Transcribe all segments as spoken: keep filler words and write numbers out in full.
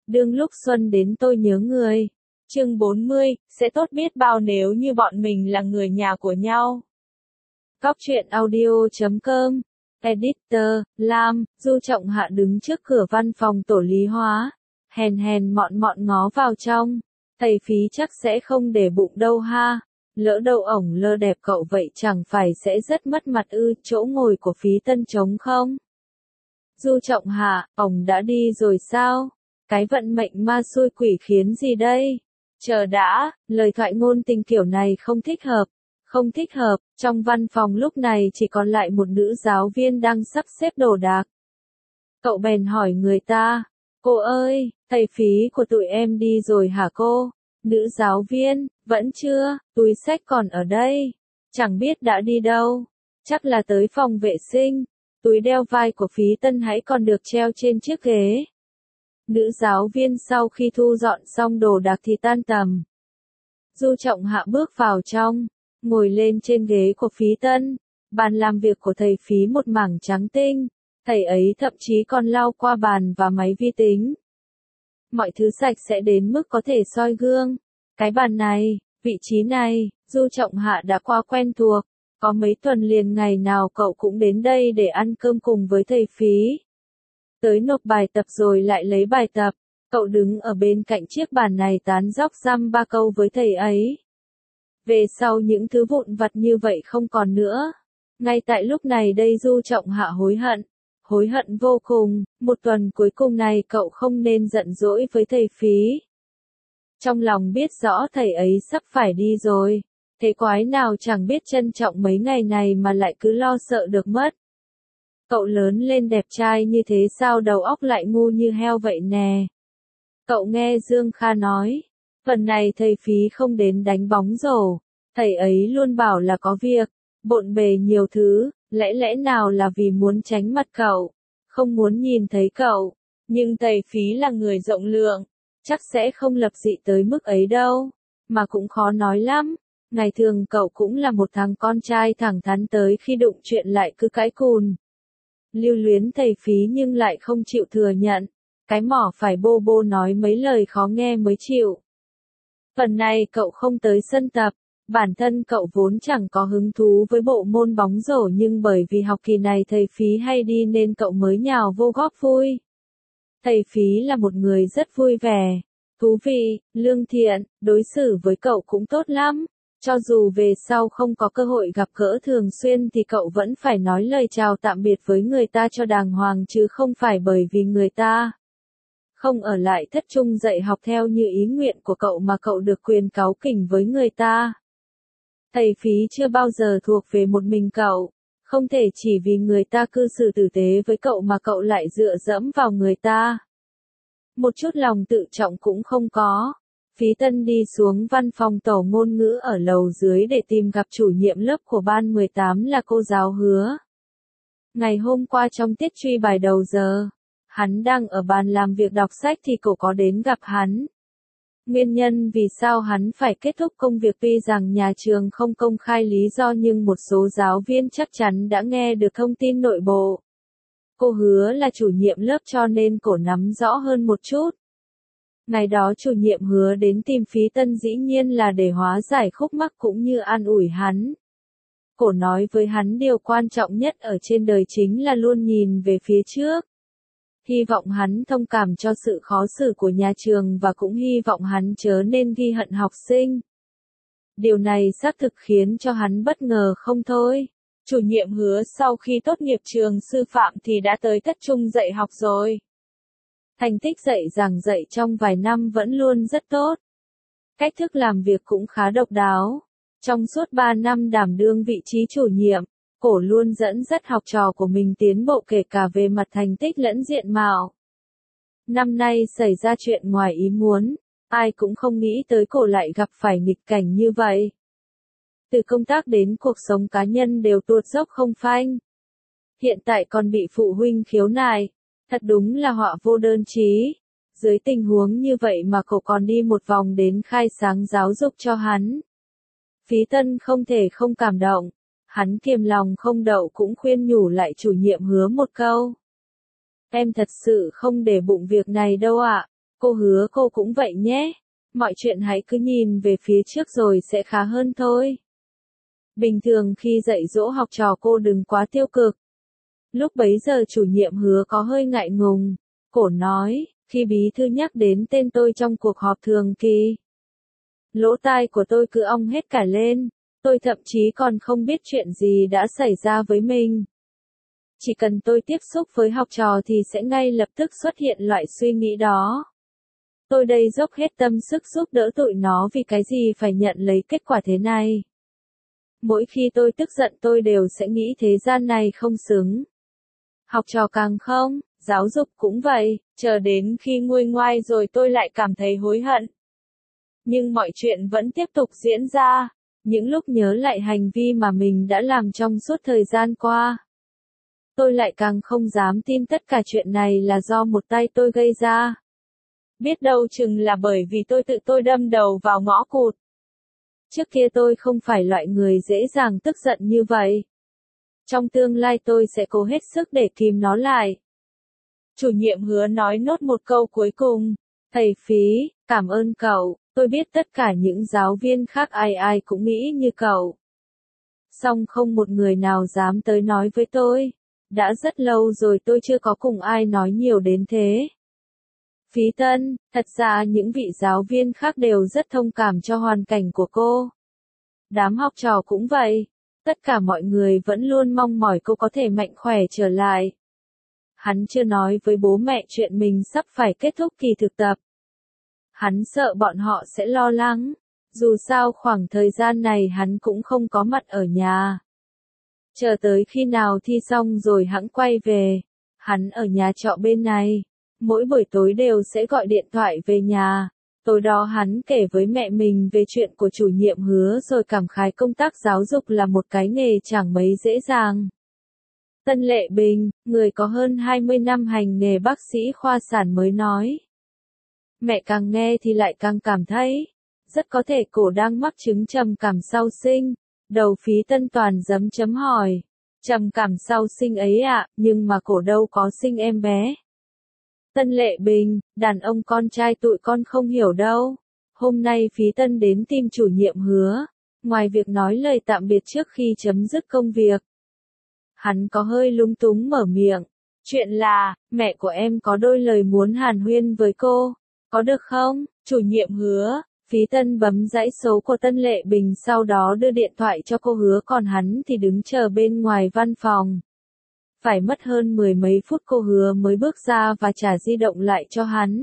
đương lúc xuân đến tôi nhớ người. Chương bốn mươi, sẽ tốt biết bao nếu như bọn mình là người nhà của nhau. Góc truyện audio chấm com, Editor, Lam, Du Trọng Hạ đứng trước cửa văn phòng tổ lý hóa, hèn hèn mọn mọn ngó vào trong, thầy phí chắc sẽ không để bụng đâu ha, lỡ đâu ổng lơ đẹp cậu vậy chẳng phải sẽ rất mất mặt ư, chỗ ngồi của Phí Tân trống không? Du Trọng Hạ, ổng đã đi rồi sao? Cái vận mệnh ma xui quỷ khiến gì đây? Chờ đã, lời thoại ngôn tình kiểu này không thích hợp. Không thích hợp, trong văn phòng lúc này chỉ còn lại một nữ giáo viên đang sắp xếp đồ đạc. Cậu bèn hỏi người ta, cô ơi, thầy phí của tụi em đi rồi hả cô? Nữ giáo viên, vẫn chưa, túi xách còn ở đây. Chẳng biết đã đi đâu, chắc là tới phòng vệ sinh. Túi đeo vai của Phí Tân hãy còn được treo trên chiếc ghế. Nữ giáo viên sau khi thu dọn xong đồ đạc thì tan tầm. Du Trọng Hạ bước vào trong, ngồi lên trên ghế của Phí Tân. Bàn làm việc của thầy Phí một mảng trắng tinh, thầy ấy thậm chí còn lau qua bàn và máy vi tính. Mọi thứ sạch sẽ đến mức có thể soi gương. Cái bàn này, vị trí này, Du Trọng Hạ đã qua quen thuộc. Có mấy tuần liền ngày nào cậu cũng đến đây để ăn cơm cùng với thầy Phí. Tới nộp bài tập rồi lại lấy bài tập, cậu đứng ở bên cạnh chiếc bàn này tán dóc dăm ba câu với thầy ấy. Về sau những thứ vụn vặt như vậy không còn nữa. Ngay tại lúc này đây Du Trọng Hạ hối hận, hối hận vô cùng, một tuần cuối cùng này cậu không nên giận dỗi với thầy Phí. Trong lòng biết rõ thầy ấy sắp phải đi rồi, thế quái nào chẳng biết trân trọng mấy ngày này mà lại cứ lo sợ được mất. Cậu lớn lên đẹp trai như thế sao đầu óc lại ngu như heo vậy nè. Cậu nghe Dương Kha nói, phần này thầy Phí không đến đánh bóng rổ, thầy ấy luôn bảo là có việc, bộn bề nhiều thứ, lẽ lẽ nào là vì muốn tránh mặt cậu, không muốn nhìn thấy cậu, nhưng thầy Phí là người rộng lượng, chắc sẽ không lập dị tới mức ấy đâu, mà cũng khó nói lắm. Ngày thường cậu cũng là một thằng con trai thẳng thắn tới khi đụng chuyện lại cứ cãi cùn. Lưu luyến thầy Phí nhưng lại không chịu thừa nhận. Cái mỏ phải bô bô nói mấy lời khó nghe mới chịu. Phần này cậu không tới sân tập. Bản thân cậu vốn chẳng có hứng thú với bộ môn bóng rổ nhưng bởi vì học kỳ này thầy Phí hay đi nên cậu mới nhào vô góp vui. Thầy Phí là một người rất vui vẻ, thú vị, lương thiện, đối xử với cậu cũng tốt lắm. Cho dù về sau không có cơ hội gặp gỡ thường xuyên thì cậu vẫn phải nói lời chào tạm biệt với người ta cho đàng hoàng chứ không phải bởi vì người ta không ở lại thất trung dạy học theo như ý nguyện của cậu mà cậu được quyền cáu kỉnh với người ta. Thầy Phí chưa bao giờ thuộc về một mình cậu, không thể chỉ vì người ta cư xử tử tế với cậu mà cậu lại dựa dẫm vào người ta. Một chút lòng tự trọng cũng không có. Phí Tân đi xuống văn phòng tổ ngôn ngữ ở lầu dưới để tìm gặp chủ nhiệm lớp của ban mười tám là cô giáo Hứa. Ngày hôm qua trong tiết truy bài đầu giờ, hắn đang ở bàn làm việc đọc sách thì cô có đến gặp hắn. Nguyên nhân vì sao hắn phải kết thúc công việc tuy rằng nhà trường không công khai lý do nhưng một số giáo viên chắc chắn đã nghe được thông tin nội bộ. Cô Hứa là chủ nhiệm lớp cho nên cô nắm rõ hơn một chút. Ngày đó chủ nhiệm Hứa đến tìm Phí Tân dĩ nhiên là để hóa giải khúc mắc cũng như an ủi hắn. Cô nói với hắn điều quan trọng nhất ở trên đời chính là luôn nhìn về phía trước. Hy vọng hắn thông cảm cho sự khó xử của nhà trường và cũng hy vọng hắn chớ nên ghi hận học sinh. Điều này xác thực khiến cho hắn bất ngờ không thôi. Chủ nhiệm Hứa sau khi tốt nghiệp trường sư phạm thì đã tới thất trung dạy học rồi. Thành tích dạy giảng dạy trong vài năm vẫn luôn rất tốt. Cách thức làm việc cũng khá độc đáo. Trong suốt ba năm đảm đương vị trí chủ nhiệm, cô luôn dẫn dắt học trò của mình tiến bộ kể cả về mặt thành tích lẫn diện mạo. Năm nay xảy ra chuyện ngoài ý muốn, ai cũng không nghĩ tới cô lại gặp phải nghịch cảnh như vậy. Từ công tác đến cuộc sống cá nhân đều tuột dốc không phanh. Hiện tại còn bị phụ huynh khiếu nại. Thật đúng là họa vô đơn chí. Dưới tình huống như vậy mà cậu còn đi một vòng đến khai sáng giáo dục cho hắn. Phí Tân không thể không cảm động. Hắn kiềm lòng không đậu cũng khuyên nhủ lại chủ nhiệm Hứa một câu. Em thật sự không để bụng việc này đâu ạ. Cô hứa cô cũng vậy nhé. Mọi chuyện hãy cứ nhìn về phía trước rồi sẽ khá hơn thôi. Bình thường khi dạy dỗ học trò cô đừng quá tiêu cực. Lúc bấy giờ chủ nhiệm Hứa có hơi ngại ngùng. Cổ nói, khi bí thư nhắc đến tên tôi trong cuộc họp thường kỳ. Lỗ tai của tôi cứ ong hết cả lên. Tôi thậm chí còn không biết chuyện gì đã xảy ra với mình. Chỉ cần tôi tiếp xúc với học trò thì sẽ ngay lập tức xuất hiện loại suy nghĩ đó. Tôi đây dốc hết tâm sức giúp đỡ tụi nó vì cái gì phải nhận lấy kết quả thế này. Mỗi khi tôi tức giận tôi đều sẽ nghĩ thế gian này không xứng. Học trò càng không, giáo dục cũng vậy, chờ đến khi nguôi ngoai rồi tôi lại cảm thấy hối hận. Nhưng mọi chuyện vẫn tiếp tục diễn ra, những lúc nhớ lại hành vi mà mình đã làm trong suốt thời gian qua. Tôi lại càng không dám tin tất cả chuyện này là do một tay tôi gây ra. Biết đâu chừng là bởi vì tôi tự tôi đâm đầu vào ngõ cụt. Trước kia tôi không phải loại người dễ dàng tức giận như vậy. Trong tương lai tôi sẽ cố hết sức để kìm nó lại. Chủ nhiệm Hứa nói nốt một câu cuối cùng. Thầy Phí, cảm ơn cậu, tôi biết tất cả những giáo viên khác ai ai cũng nghĩ như cậu. Song không một người nào dám tới nói với tôi. Đã rất lâu rồi tôi chưa có cùng ai nói nhiều đến thế. Phí Tân, thật ra những vị giáo viên khác đều rất thông cảm cho hoàn cảnh của cô. Đám học trò cũng vậy. Tất cả mọi người vẫn luôn mong mỏi cô có thể mạnh khỏe trở lại. Hắn chưa nói với bố mẹ chuyện mình sắp phải kết thúc kỳ thực tập. Hắn sợ bọn họ sẽ lo lắng. Dù sao khoảng thời gian này hắn cũng không có mặt ở nhà. Chờ tới khi nào thi xong rồi hẵng quay về. Hắn ở nhà trọ bên này. Mỗi buổi tối đều sẽ gọi điện thoại về nhà. Tối đó hắn kể với mẹ mình về chuyện của chủ nhiệm Hứa rồi cảm khái công tác giáo dục là một cái nghề chẳng mấy dễ dàng. Tân Lệ Bình, người có hơn hai mươi năm hành nghề bác sĩ khoa sản mới nói. Mẹ càng nghe thì lại càng cảm thấy, rất có thể cổ đang mắc chứng trầm cảm sau sinh. Đầu Phí Tân toàn dấm chấm hỏi. Trầm cảm sau sinh ấy ạ, à, nhưng mà cổ đâu có sinh em bé. Tân Lệ Bình, đàn ông con trai tụi con không hiểu đâu. Hôm nay Phí Tân đến tìm chủ nhiệm Hứa. Ngoài việc nói lời tạm biệt trước khi chấm dứt công việc. Hắn có hơi lúng túng mở miệng. Chuyện là, mẹ của em có đôi lời muốn hàn huyên với cô. Có được không? Chủ nhiệm Hứa. Phí Tân bấm dãy số của Tân Lệ Bình sau đó đưa điện thoại cho cô Hứa còn hắn thì đứng chờ bên ngoài văn phòng. Phải mất hơn mười mấy phút cô Hứa mới bước ra và trả di động lại cho hắn.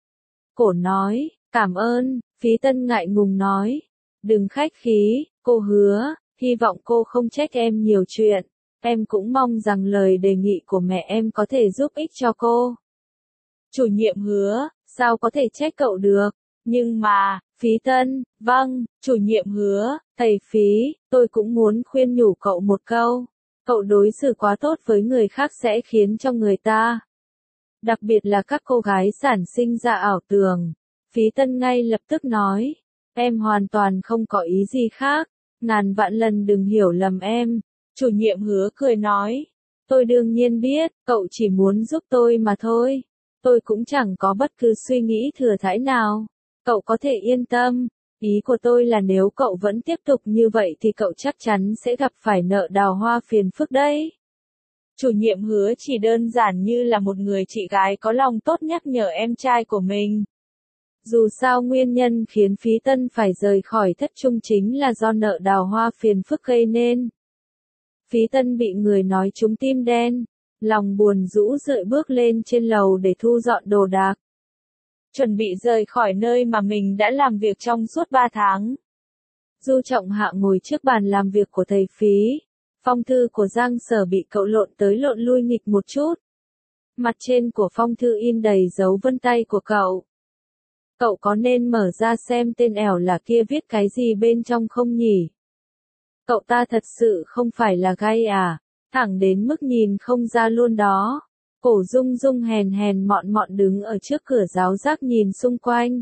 Cổ nói, cảm ơn, Phí Tân ngại ngùng nói. Đừng khách khí, cô Hứa, hy vọng cô không trách em nhiều chuyện. Em cũng mong rằng lời đề nghị của mẹ em có thể giúp ích cho cô. Chủ nhiệm Hứa, sao có thể trách cậu được? Nhưng mà, Phí Tân, vâng, chủ nhiệm Hứa, thầy Phí, tôi cũng muốn khuyên nhủ cậu một câu. Cậu đối xử quá tốt với người khác sẽ khiến cho người ta, đặc biệt là các cô gái sản sinh ra ảo tưởng. Phí Tân ngay lập tức nói, em hoàn toàn không có ý gì khác, ngàn vạn lần đừng hiểu lầm em. Chủ nhiệm Hứa cười nói, tôi đương nhiên biết, cậu chỉ muốn giúp tôi mà thôi. Tôi cũng chẳng có bất cứ suy nghĩ thừa thãi nào. Cậu có thể yên tâm. Ý của tôi là nếu cậu vẫn tiếp tục như vậy thì cậu chắc chắn sẽ gặp phải nợ đào hoa phiền phức đấy. Chủ nhiệm Hứa chỉ đơn giản như là một người chị gái có lòng tốt nhắc nhở em trai của mình. Dù sao nguyên nhân khiến Phí Tân phải rời khỏi thất trung chính là do nợ đào hoa phiền phức gây nên. Phí Tân bị người nói trúng tim đen, lòng buồn rũ rượi bước lên trên lầu để thu dọn đồ đạc. Chuẩn bị rời khỏi nơi mà mình đã làm việc trong suốt ba tháng. Du Trọng Hạ ngồi trước bàn làm việc của thầy Phí. Phong thư của Giang Sở bị cậu lộn tới lộn lui nghịch một chút. Mặt trên của phong thư in đầy dấu vân tay của cậu. Cậu có nên mở ra xem tên ẻo là kia viết cái gì bên trong không nhỉ? Cậu ta thật sự không phải là gay à? Thẳng đến mức nhìn không ra luôn đó. Cổ Dung Dung hèn hèn mọn mọn đứng ở trước cửa giáo giác nhìn xung quanh.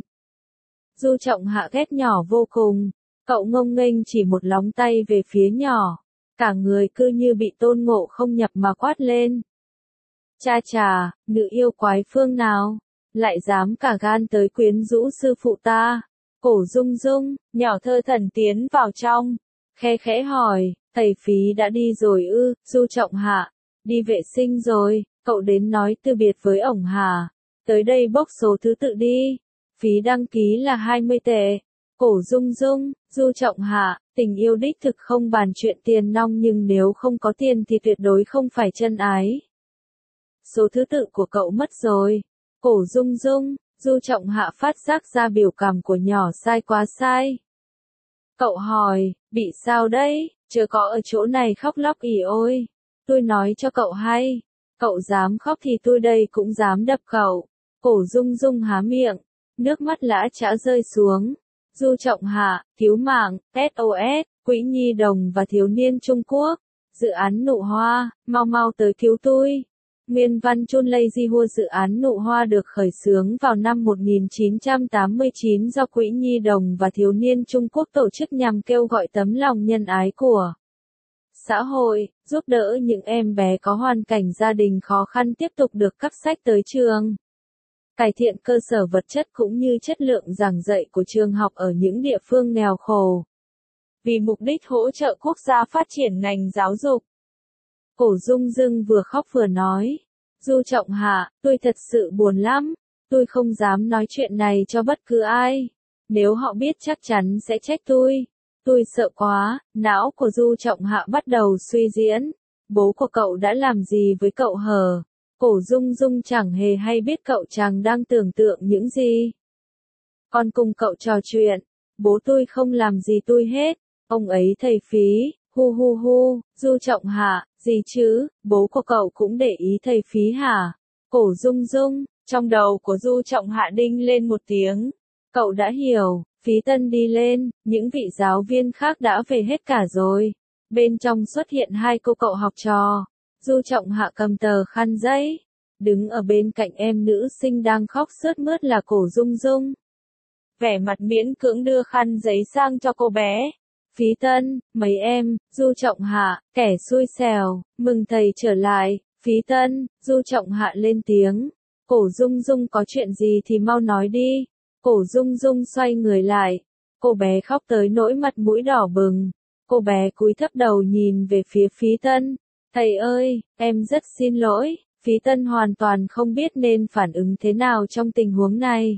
Du Trọng Hạ ghét nhỏ vô cùng. Cậu ngông nghênh chỉ một lóng tay về phía nhỏ. Cả người cứ như bị Tôn Ngộ không nhập mà quát lên. Cha chà, nữ yêu quái phương nào? lại dám cả gan tới quyến rũ sư phụ ta. Cổ Dung Dung, nhỏ thơ thần tiến vào trong, khe khẽ hỏi, thầy Phí đã đi rồi ư? Du Trọng Hạ, đi vệ sinh rồi, cậu đến nói từ biệt với ổng hả? Tới đây bốc số thứ tự đi. Phí đăng ký là hai mươi tệ. Cổ Dung Dung, Du Trọng Hạ, tình yêu đích thực không bàn chuyện tiền nong, nhưng nếu không có tiền thì tuyệt đối không phải chân ái. Số thứ tự của cậu mất rồi. Cổ Dung Dung, Du Trọng Hạ phát giác ra biểu cảm của nhỏ sai quá sai. Cậu hỏi, bị sao đấy, chớ có ở chỗ này khóc lóc ỉ ôi. Tôi nói cho cậu hay, cậu dám khóc thì tôi đây cũng dám đập cậu. Cổ Dung Dung há miệng, nước mắt lã chã rơi xuống. Du Trọng Hạ, cứu mạng, ét ô ét, Quỹ Nhi Đồng và Thiếu niên Trung Quốc. Dự án Nụ Hoa, mau mau tới cứu tôi. Nguyên văn Chun Lazy Hua. Dự án Nụ Hoa được khởi xướng vào năm một nghìn chín trăm tám mươi chín do Quỹ Nhi Đồng và Thiếu niên Trung Quốc tổ chức nhằm kêu gọi tấm lòng nhân ái của xã hội, giúp đỡ những em bé có hoàn cảnh gia đình khó khăn tiếp tục được cấp sách tới trường, cải thiện cơ sở vật chất cũng như chất lượng giảng dạy của trường học ở những địa phương nghèo khổ, vì mục đích hỗ trợ quốc gia phát triển ngành giáo dục. Cổ Dung Dung vừa khóc vừa nói, Du Trọng Hạ, tôi thật sự buồn lắm, tôi không dám nói chuyện này cho bất cứ ai, nếu họ biết chắc chắn sẽ trách tôi, tôi sợ quá. Não của Du Trọng Hạ bắt đầu suy diễn, bố của cậu đã làm gì với cậu hờ? Cổ Dung Dung chẳng hề hay biết cậu chàng đang tưởng tượng những gì. Con cùng cậu trò chuyện, bố tôi không làm gì tôi hết, ông ấy thầy Phí, hu hu hu. Du Trọng Hạ, gì chứ, bố của cậu cũng để ý thầy Phí hả? Cổ Dung Dung, trong đầu của Du Trọng Hạ đinh lên một tiếng, cậu đã hiểu. Phí Tân đi lên, những vị giáo viên khác đã về hết cả rồi. Bên trong xuất hiện hai cô cậu học trò. Du Trọng Hạ cầm tờ khăn giấy, đứng ở bên cạnh em nữ sinh đang khóc sướt mướt là Cổ Dung Dung. Vẻ mặt miễn cưỡng đưa khăn giấy sang cho cô bé. Phí Tân, mấy em, Du Trọng Hạ, kẻ xui xẻo, mừng thầy trở lại. Phí Tân, Du Trọng Hạ lên tiếng. Cổ Dung Dung có chuyện gì thì mau nói đi. Cổ Dung Dung xoay người lại, cô bé khóc tới nỗi mặt mũi đỏ bừng. Cô bé cúi thấp đầu nhìn về phía Phí Tân. Thầy ơi, em rất xin lỗi. Phí Tân hoàn toàn không biết nên phản ứng thế nào trong tình huống này.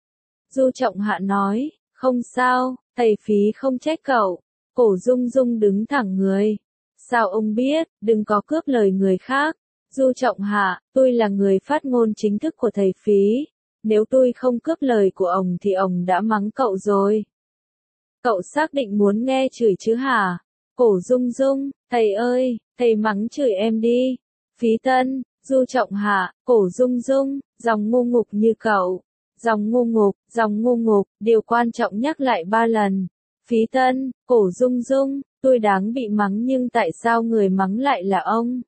Du Trọng Hạ nói, không sao, thầy Phí không trách cậu. Cổ Dung Dung đứng thẳng người. Sao ông biết, đừng có cướp lời người khác. Du Trọng Hạ, tôi là người phát ngôn chính thức của thầy Phí. Nếu tôi không cướp lời của ông thì ông đã mắng cậu rồi. Cậu xác định muốn nghe chửi chứ hả? Cổ Dung Dung, thầy ơi, thầy mắng chửi em đi. Phí Tân, Du Trọng Hạ, Cổ Dung Dung, dòng ngu ngục như cậu. Dòng ngu ngục, dòng ngu ngục, điều quan trọng nhắc lại ba lần. Phí Tân, Cổ Dung Dung, tôi đáng bị mắng nhưng tại sao người mắng lại là ông?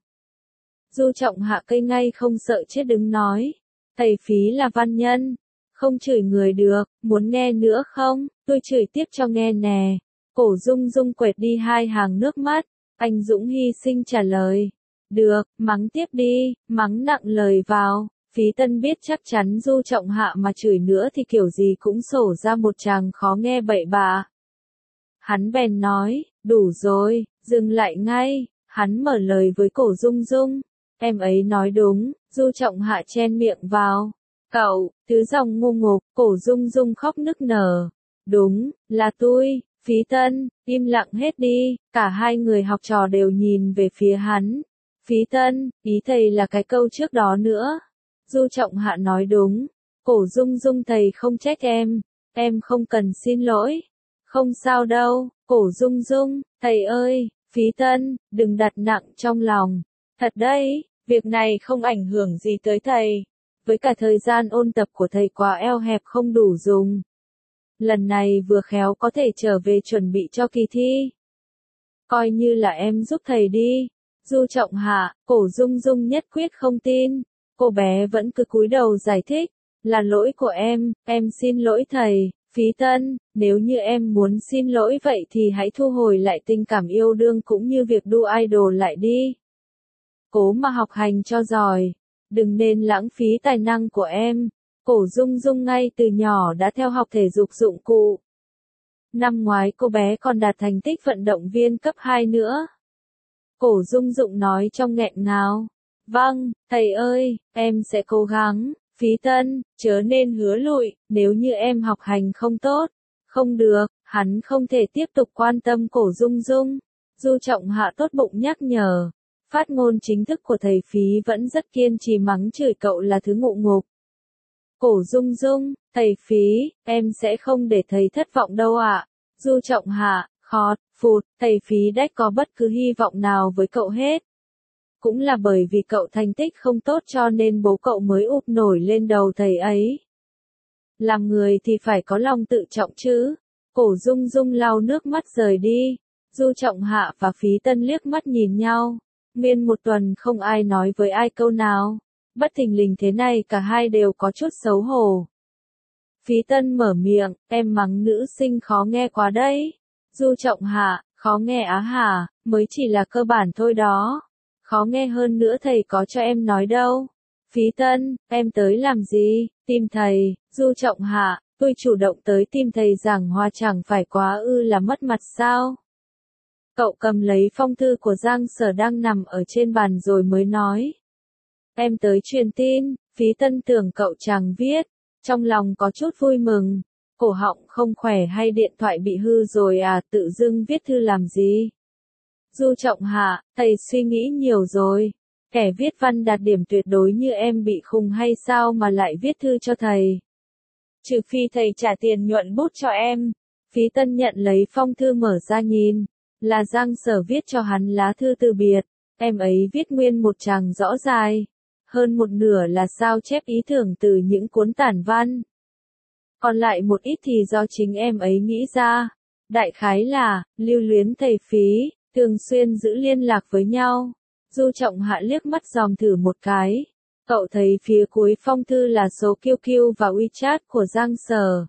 Du Trọng Hạ cây ngay không sợ chết đứng nói. Thầy Phí là văn nhân, không chửi người được, muốn nghe nữa không, tôi chửi tiếp cho nghe nè. Cổ Dung Dung quệt đi hai hàng nước mắt, anh Dũng hy sinh trả lời. Được, mắng tiếp đi, mắng nặng lời vào. Phí Tân biết chắc chắn Du Trọng Hạ mà chửi nữa thì kiểu gì cũng sổ ra một tràng khó nghe bậy bạ. Hắn bèn nói, đủ rồi, dừng lại ngay. Hắn mở lời với Cổ Dung Dung. Em ấy nói đúng. Du Trọng Hạ chen miệng vào. Cậu, thứ dòng ngu ngục. Cổ Dung Dung khóc nức nở. Đúng, là tôi. Phí Tân, im lặng hết đi. Cả hai người học trò đều nhìn về phía hắn. Phí Tân, ý thầy là cái câu trước đó nữa. Du Trọng Hạ nói đúng. Cổ Dung Dung thầy không trách em. Em không cần xin lỗi. Không sao đâu. Cổ Dung Dung, thầy ơi. Phí Tân, đừng đặt nặng trong lòng. Thật đấy. Việc này không ảnh hưởng gì tới thầy. Với cả thời gian ôn tập của thầy quá eo hẹp không đủ dùng. Lần này vừa khéo có thể trở về chuẩn bị cho kỳ thi. Coi như là em giúp thầy đi. Du Trọng Hạ, Cổ Dung Dung nhất quyết không tin. Cô bé vẫn cứ cúi đầu giải thích. Là lỗi của em, em xin lỗi thầy. Phí Tân, nếu như em muốn xin lỗi vậy thì hãy thu hồi lại tình cảm yêu đương cũng như việc đu idol lại đi. Cố mà học hành cho giỏi. Đừng nên lãng phí tài năng của em. Cổ Dung Dung ngay từ nhỏ đã theo học thể dục dụng cụ. Năm ngoái cô bé còn đạt thành tích vận động viên cấp hai nữa. Cổ Dung Dung nói trong nghẹn ngào. Vâng, thầy ơi, em sẽ cố gắng. Phí Tân, chớ nên hứa lụi, nếu như em học hành không tốt. Không được, hắn không thể tiếp tục quan tâm Cổ Dung Dung. Du Trọng Hạ tốt bụng nhắc nhở. Phát ngôn chính thức của thầy Phí vẫn rất kiên trì mắng chửi cậu là thứ ngụ ngục. Cổ Dung Dung, thầy Phí, em sẽ không để thầy thất vọng đâu ạ. Du Trọng Hạ, khọt, phụt, thầy Phí đách có bất cứ hy vọng nào với cậu hết. Cũng là bởi vì cậu thành tích không tốt cho nên bố cậu mới ụp nổi lên đầu thầy ấy. Làm người thì phải có lòng tự trọng chứ. Cổ Dung Dung lau nước mắt rời đi. Du Trọng Hạ và Phí Tân liếc mắt nhìn nhau. Nguyên một tuần không ai nói với ai câu nào. Bất thình lình thế này cả hai đều có chút xấu hổ. Phí Tân mở miệng, em mắng nữ sinh khó nghe quá đấy. Du Trọng Hạ, khó nghe á hả, mới chỉ là cơ bản thôi đó. Khó nghe hơn nữa thầy có cho em nói đâu. Phí Tân, em tới làm gì, tìm thầy. Du Trọng Hạ, tôi chủ động tới tìm thầy giảng hòa chẳng phải quá ư là mất mặt sao. Cậu cầm lấy phong thư của Giang Sở đang nằm ở trên bàn rồi mới nói. Em tới truyền tin. Phí Tân tưởng cậu chàng viết. Trong lòng có chút vui mừng. Cổ họng không khỏe hay điện thoại bị hư rồi à, tự dưng viết thư làm gì. Du Trọng Hạ, thầy suy nghĩ nhiều rồi. Kẻ viết văn đạt điểm tuyệt đối như em bị khùng hay sao mà lại viết thư cho thầy. Trừ phi thầy trả tiền nhuận bút cho em. Phí Tân nhận lấy phong thư mở ra nhìn. Là Giang Sở viết cho hắn lá thư từ biệt. Em ấy viết nguyên một tràng rõ dài. Hơn một nửa là sao chép ý tưởng từ những cuốn tản văn. Còn lại một ít thì do chính em ấy nghĩ ra. Đại khái là, lưu luyến thầy Phí, thường xuyên giữ liên lạc với nhau. Du Trọng Hạ liếc mắt dòm thử một cái. Cậu thấy phía cuối phong thư là số quy quy và WeChat của Giang Sở.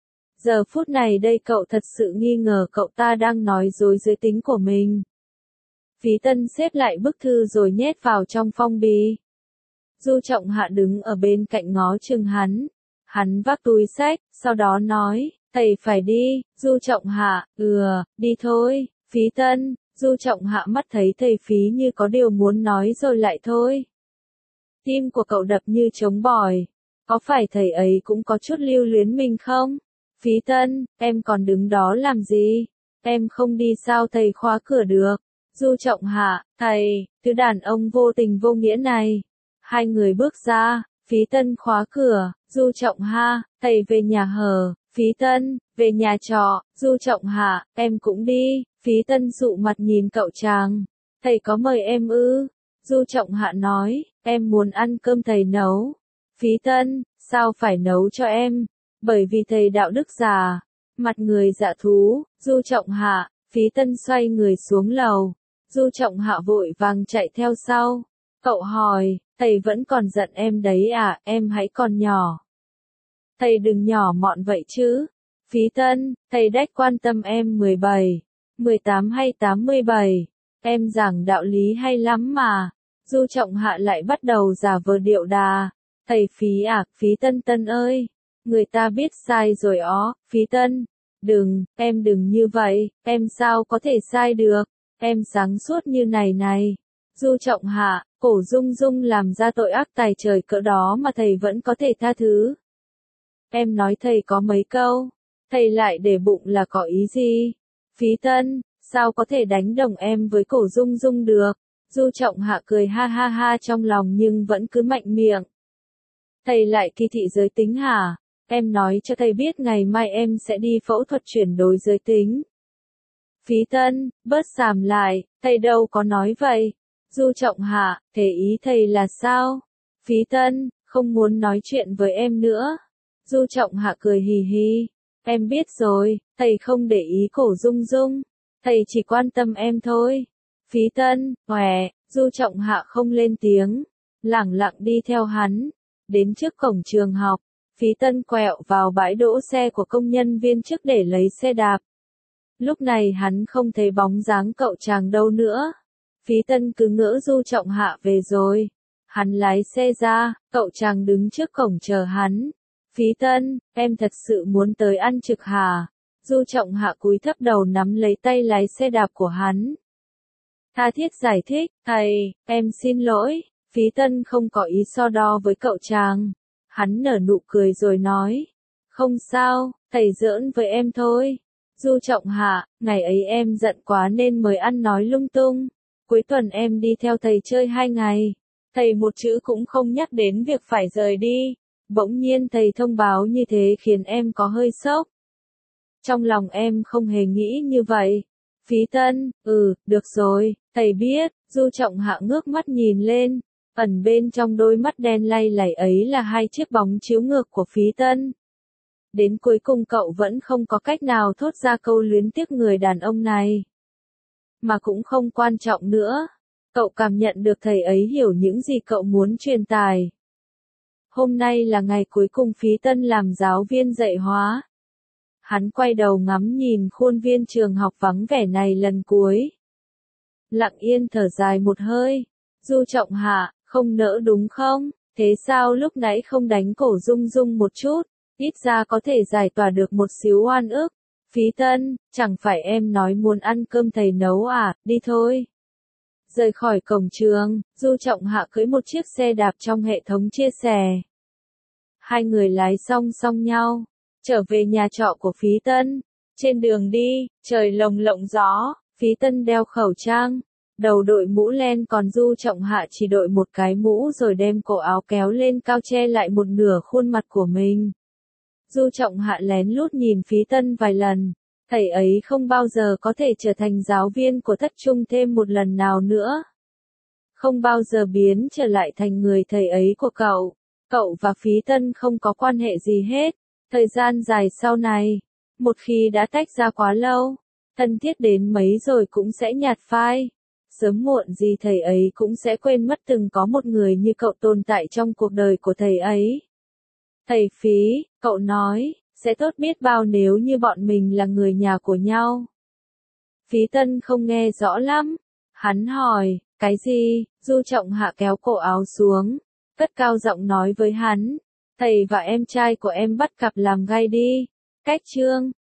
Giờ phút này đây cậu thật sự nghi ngờ cậu ta đang nói dối giới tính của mình. Phí Tân xếp lại bức thư rồi nhét vào trong phong bì. Du Trọng Hạ đứng ở bên cạnh ngó chừng hắn. Hắn vác túi xách, sau đó nói, thầy phải đi. Du Trọng Hạ, ừ, đi thôi. Phí Tân, Du Trọng Hạ mắt thấy thầy Phí như có điều muốn nói rồi lại thôi. Tim của cậu đập như trống bỏi. Có phải thầy ấy cũng có chút lưu luyến mình không? Phí Tân, em còn đứng đó làm gì? Em không đi sao thầy khóa cửa được? Du Trọng Hạ, thầy, thứ đàn ông vô tình vô nghĩa này. Hai người bước ra, Phí Tân khóa cửa. Du Trọng Hạ, thầy về nhà hờ. Phí Tân, về nhà trọ. Du Trọng Hạ, em cũng đi. Phí Tân dụ mặt nhìn cậu chàng. Thầy có mời em ư? Du Trọng Hạ nói, em muốn ăn cơm thầy nấu. Phí Tân, sao phải nấu cho em? Bởi vì thầy đạo đức già. Mặt người dạ thú. Du Trọng Hạ, Phí Tân xoay người xuống lầu. Du Trọng Hạ vội vàng chạy theo sau. Cậu hỏi, thầy vẫn còn giận em đấy à, em hãy còn nhỏ. Thầy đừng nhỏ mọn vậy chứ. Phí Tân, thầy đách quan tâm em mười bảy, mười tám hay tám mươi bảy. Em giảng đạo lý hay lắm mà. Du Trọng Hạ lại bắt đầu giả vờ điệu đà. Thầy Phí à, Phí Tân Tân ơi. Người ta biết sai rồi ó, Phí Tân. Đừng, em đừng như vậy, em sao có thể sai được. Em sáng suốt như này này. Du Trọng Hạ, Cổ Dung Dung làm ra tội ác tài trời cỡ đó mà thầy vẫn có thể tha thứ. Em nói thầy có mấy câu, thầy lại để bụng là có ý gì? Phí Tân, sao có thể đánh đồng em với Cổ Dung Dung được? Du Trọng Hạ cười ha ha ha trong lòng nhưng vẫn cứ mạnh miệng. Thầy lại kỳ thị giới tính hả? Em nói cho thầy biết ngày mai em sẽ đi phẫu thuật chuyển đổi giới tính. Phí Tân, bớt xàm lại, thầy đâu có nói vậy. Du Trọng Hạ, thế ý thầy là sao? Phí Tân, không muốn nói chuyện với em nữa. Du Trọng Hạ cười hì hì. Em biết rồi, thầy không để ý Cổ Dung Dung. Thầy chỉ quan tâm em thôi. Phí Tân, hòe, Du Trọng Hạ không lên tiếng. Lẳng lặng đi theo hắn. Đến trước cổng trường học. Phí Tân quẹo vào bãi đỗ xe của công nhân viên chức để lấy xe đạp. Lúc này hắn không thấy bóng dáng cậu chàng đâu nữa. Phí Tân cứ ngỡ Du Trọng Hạ về rồi. Hắn lái xe ra, cậu chàng đứng trước cổng chờ hắn. Phí Tân, em thật sự muốn tới ăn trực hả? Du Trọng Hạ cúi thấp đầu nắm lấy tay lái xe đạp của hắn. Tha thiết giải thích, thầy, em xin lỗi, Phí Tân không có ý so đo với cậu chàng. Hắn nở nụ cười rồi nói, không sao, thầy giỡn với em thôi. Du Trọng Hạ, ngày ấy em giận quá nên mới ăn nói lung tung. Cuối tuần em đi theo thầy chơi hai ngày. Thầy một chữ cũng không nhắc đến việc phải rời đi. Bỗng nhiên thầy thông báo như thế khiến em có hơi sốc. Trong lòng em không hề nghĩ như vậy. Phí Tân, ừ, được rồi, thầy biết. Du Trọng Hạ ngước mắt nhìn lên. Ẩn bên trong đôi mắt đen lay lảy ấy là hai chiếc bóng chiếu ngược của Phí Tân. Đến cuối cùng cậu vẫn không có cách nào thốt ra câu luyến tiếc người đàn ông này. Mà cũng không quan trọng nữa. Cậu cảm nhận được thầy ấy hiểu những gì cậu muốn truyền tải. Hôm nay là ngày cuối cùng Phí Tân làm giáo viên dạy hóa. Hắn quay đầu ngắm nhìn khuôn viên trường học vắng vẻ này lần cuối. Lặng yên thở dài một hơi. Du Trọng Hạ, không nỡ đúng không? Thế sao lúc nãy không đánh cổ Dung Dung một chút? Ít ra có thể giải tỏa được một xíu oan ức. Phí Tân, chẳng phải em nói muốn ăn cơm thầy nấu à, đi thôi. Rời khỏi cổng trường, Du Trọng Hạ cưỡi một chiếc xe đạp trong hệ thống chia sẻ. Hai người lái song song nhau, trở về nhà trọ của Phí Tân. Trên đường đi, trời lồng lộng gió, Phí Tân đeo khẩu trang, đầu đội mũ len còn Du Trọng Hạ chỉ đội một cái mũ rồi đem cổ áo kéo lên cao che lại một nửa khuôn mặt của mình. Du Trọng Hạ lén lút nhìn Phí Tân vài lần, thầy ấy không bao giờ có thể trở thành giáo viên của thất trung thêm một lần nào nữa. Không bao giờ biến trở lại thành người thầy ấy của cậu. Cậu và Phí Tân không có quan hệ gì hết. Thời gian dài sau này, một khi đã tách ra quá lâu, thân thiết đến mấy rồi cũng sẽ nhạt phai. Sớm muộn gì thầy ấy cũng sẽ quên mất từng có một người như cậu tồn tại trong cuộc đời của thầy ấy. Thầy Phí, cậu nói, sẽ tốt biết bao nếu như bọn mình là người nhà của nhau. Phí Tân không nghe rõ lắm. Hắn hỏi, cái gì? Du Trọng Hạ kéo cổ áo xuống, cất cao giọng nói với hắn, thầy và em trai của em bắt cặp làm gay đi. Cách chương